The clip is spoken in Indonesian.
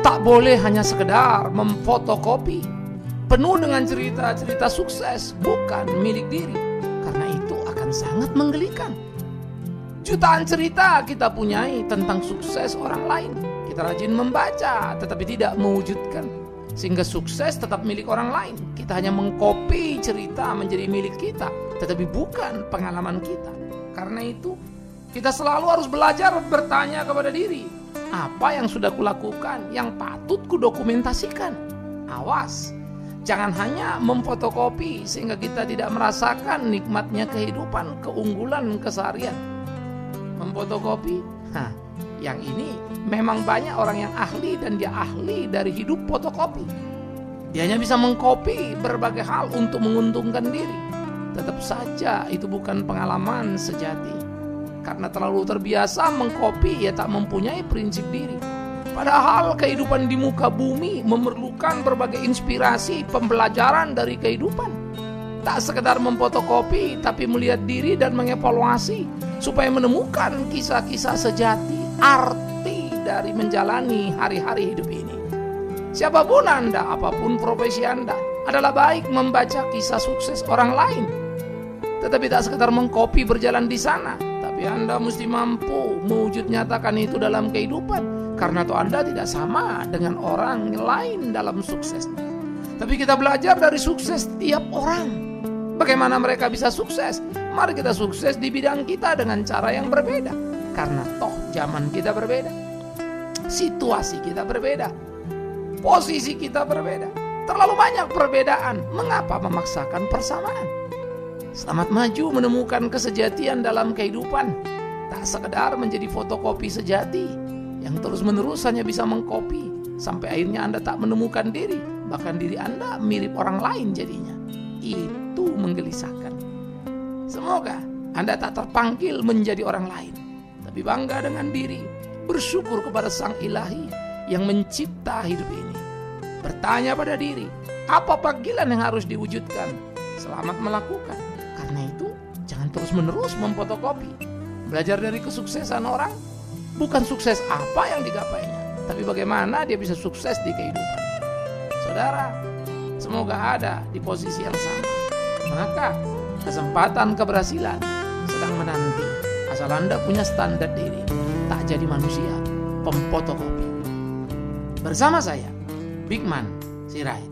Tak boleh hanya sekedar memfotokopi penuh dengan cerita-cerita sukses bukan milik diri, karena itu akan sangat menggelikan. Jutaan cerita kita punyai tentang sukses orang lain. Kita rajin membaca tetapi tidak mewujudkan, sehingga sukses tetap milik orang lain. Kita hanya mengkopi cerita menjadi milik kita, tetapi bukan pengalaman kita. Karena itu kita selalu harus belajar bertanya kepada diri, apa yang sudah kulakukan yang patut kudokumentasikan? Awas, jangan hanya memfotokopi sehingga kita tidak merasakan nikmatnya kehidupan, keunggulan keseharian. Memfotokopi, yang ini memang banyak orang yang ahli, dan dia ahli dari hidup fotokopi. Dia hanya bisa mengkopi berbagai hal untuk menguntungkan diri. Tetap saja itu bukan pengalaman sejati. Karena terlalu terbiasa mengkopi, ia tak mempunyai prinsip diri. Padahal kehidupan di muka bumi memerlukan berbagai inspirasi, pembelajaran dari kehidupan. Tak sekedar memfotokopi, tapi melihat diri dan mengevaluasi supaya menemukan kisah-kisah sejati, arti dari menjalani hari-hari hidup ini. Siapapun Anda, apapun profesi Anda, adalah baik membaca kisah sukses orang lain. Tetapi tak sekedar mengkopi berjalan di sana, tapi Anda mesti mampu mewujud nyatakan itu dalam kehidupan. Karena itu Anda tidak sama dengan orang lain dalam suksesnya. Tapi kita belajar dari sukses tiap orang. Bagaimana mereka bisa sukses? Mari kita sukses di bidang kita dengan cara yang berbeda. Karena toh zaman kita berbeda, situasi kita berbeda, posisi kita berbeda. Terlalu banyak perbedaan. Mengapa memaksakan persamaan? Selamat maju menemukan kesejatian dalam kehidupan. Tak sekedar menjadi fotokopi sejati yang terus-menerus hanya bisa mengkopi sampai akhirnya Anda tak menemukan diri. Bahkan diri Anda mirip orang lain jadinya. Itu menggelisahkan. Semoga Anda tak terpanggil menjadi orang lain, tapi bangga dengan diri, bersyukur kepada Sang Ilahi yang mencipta hidup ini. Bertanya pada diri, apa panggilan yang harus diwujudkan? Selamat melakukan. Karena itu jangan terus-menerus memfotokopi. Belajar dari kesuksesan orang, bukan sukses apa yang digapainya, tapi bagaimana dia bisa sukses di kehidupan. Saudara, semoga ada di posisi yang sama. Maka kesempatan keberhasilan sedang menanti, asal Anda punya standar diri, tak jadi manusia pemfotokopi. Bersama saya, Bigman Sirait.